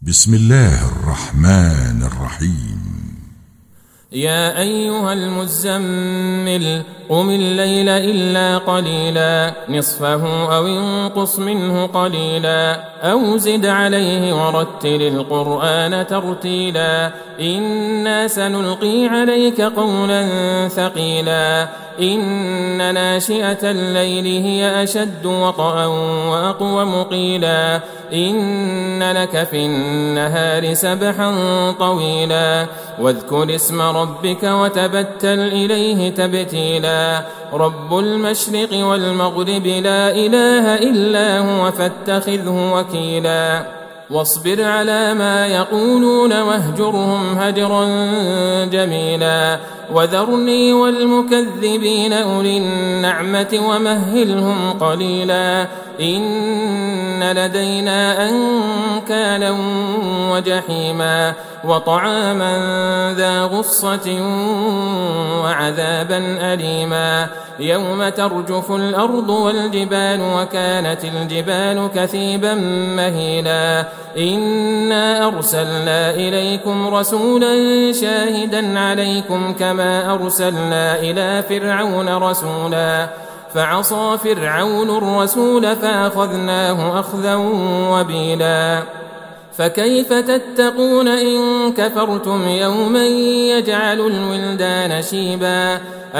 بسم الله الرحمن الرحيم. يا أيها المزمل قم الليل إلا قليلا نصفه أو انقص منه قليلا أو زد عليه ورتل القرآن ترتيلا إنا سنلقي عليك قولا ثقيلا إن ناشئة الليل هي أشد وطئا وأقوم قيلا إن لك في النهار سبحا طويلا واذكر اسم ربك وتبتل إليه تبتيلا رب المشرق والمغرب لا إله إلا هو فاتخذه وكيلا واصبر على ما يقولون واهجرهم هجرا جميلا وذرني والمكذبين أولي النعمة ومهلهم قليلا إن لدينا أنكالا وجحيما وطعاما ذا غصة وعذابا أليما يوم ترجف الأرض والجبال وكانت الجبال كثيبا مهيلا إنا أرسلنا إليكم رسولا شاهدا عليكم كما أرسلنا إلى فرعون رسولا فعصى فرعون الرسول فأخذناه أخذا وبيلا فكيف تتقون إن كفرتم يوما يجعل الولدان شيبا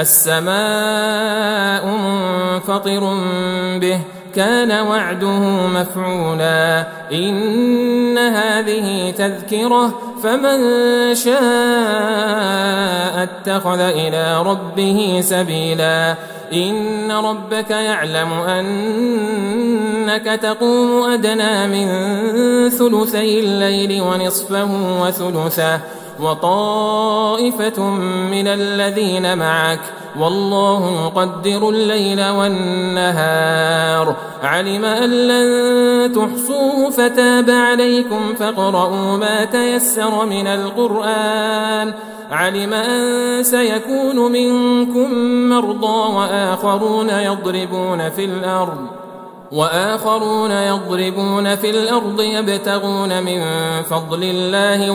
السماء منفطر به كان وعده مفعولا إن هذه تذكرة فمن شاء اتخذ إلى ربه سبيلا إن ربك يعلم أنك تقوم أدنى من ثلثي الليل ونصفه وثلثه وطائفة من الذين معك والله يقدر الليل والنهار علم أن لن تحصوه فتاب عليكم فاقرؤوا ما تيسر من القرآن علم أن سيكون منكم مرضى وآخرون يضربون في الأرض يبتغون من فضل الله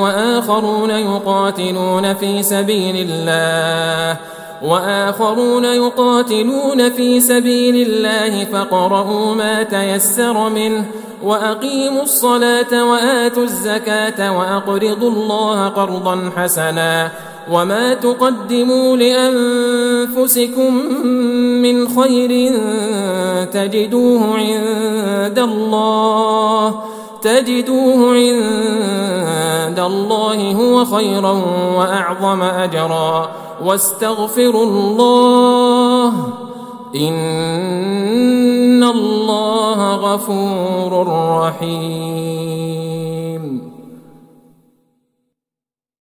وآخرون يقاتلون في سبيل الله فاقرؤوا ما تيسر منه وأقيموا الصلاة وآتوا الزكاة وأقرضوا الله قرضا حسنا وما تقدموا لأنفسكم من خير تجدوه عند الله هو خيرا وأعظم أجرا واستغفروا الله إن الله غفور رحيم.